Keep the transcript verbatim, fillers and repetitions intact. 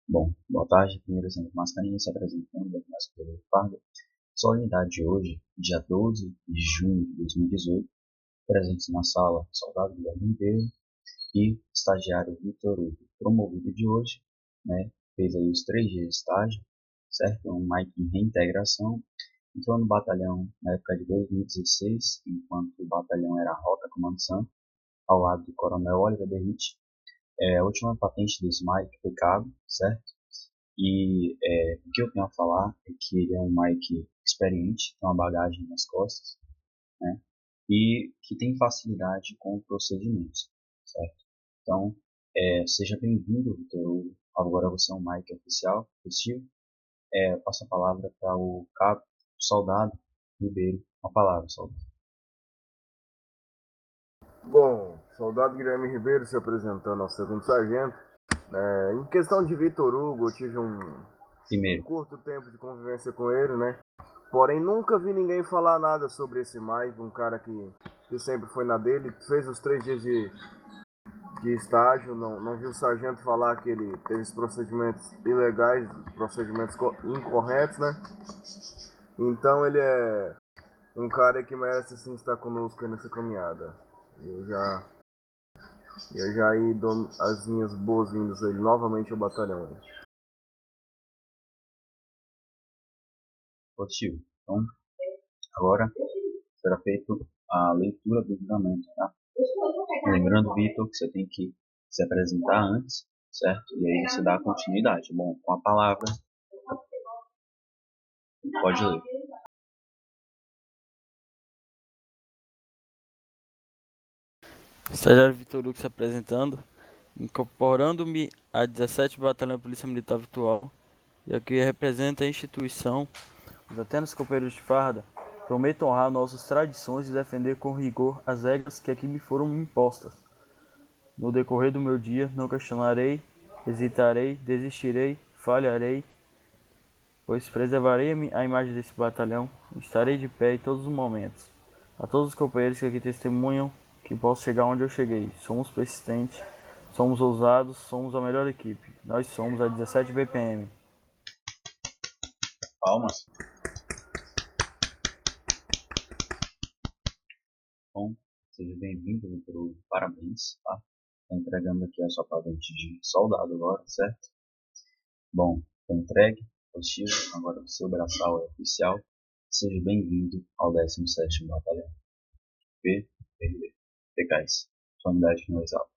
Bom, boa tarde. Primeiro, sempre Mascarinha se apresentando, da nossa Pedro Farda. Solenidade de hoje, dia doze de junho de dois mil e dezoito, presentes na sala, soldado Guilherme Ribeiro e estagiário Vitor Hugo. Promovido de hoje, né, fez aí os três dias de estágio, certo? Um Mike em reintegração. Entrou no batalhão na época de dois mil e dezesseis, enquanto o batalhão era a Rota Comando Santo, ao lado do coronel Oliver Derrite. É, a última patente desse Mike foi cabo, certo? E é, o que eu tenho a falar é que ele é um Mike experiente, tem uma bagagem nas costas, né? E que tem facilidade com procedimentos, certo? Então, é, seja bem-vindo, Vitor Hugo. Agora você é um Mike oficial, efetivo. É, eu passo a palavra para o cabo, soldado Ribeiro. Uma palavra, soldado. Bom, soldado Guilherme Ribeiro se apresentando ao segundo sargento. É, em questão de Vitor Hugo, eu tive um Primeiro, curto tempo de convivência com ele, né? Porém, nunca vi ninguém falar nada sobre esse Mike, um cara que, que sempre foi na dele, fez os três dias de, de estágio, não, não vi o sargento falar que ele teve esses procedimentos ilegais, procedimentos incorretos, né? Então ele é um cara que merece sim estar conosco nessa caminhada. Eu já Eu já aí dou as minhas boas-vindas aí novamente ao batalhão. positivo. Então, agora será feita a leitura do julgamento, tá? Lembrando, Vitor, que você tem que se apresentar antes, certo? E aí você dá continuidade. Bom, com a palavra, pode ler. Estagiário Vitor Hugo se apresentando, incorporando-me à dezessete Batalhão Polícia Militar Virtual, e aqui representa a instituição, os atenos companheiros de farda, prometo honrar nossas tradições e defender com rigor as regras que aqui me foram impostas. No decorrer do meu dia, não questionarei, hesitarei, desistirei, falharei, pois preservarei a imagem desse batalhão e estarei de pé em todos os momentos. A todos os companheiros que aqui testemunham que posso chegar onde eu cheguei. Somos persistentes, somos ousados, somos a melhor equipe. Nós somos a dezessete B P M. Palmas. Bom, seja bem-vindo, Vitor Hugo. Parabéns, tá? Estou entregando aqui a sua patente de soldado agora, certo? Bom, foi entregue, positivo, agora o seu braçal é oficial. Seja bem-vindo ao décimo sétimo Batalhão. P, P R B, P K S. Sua unidade finalizada.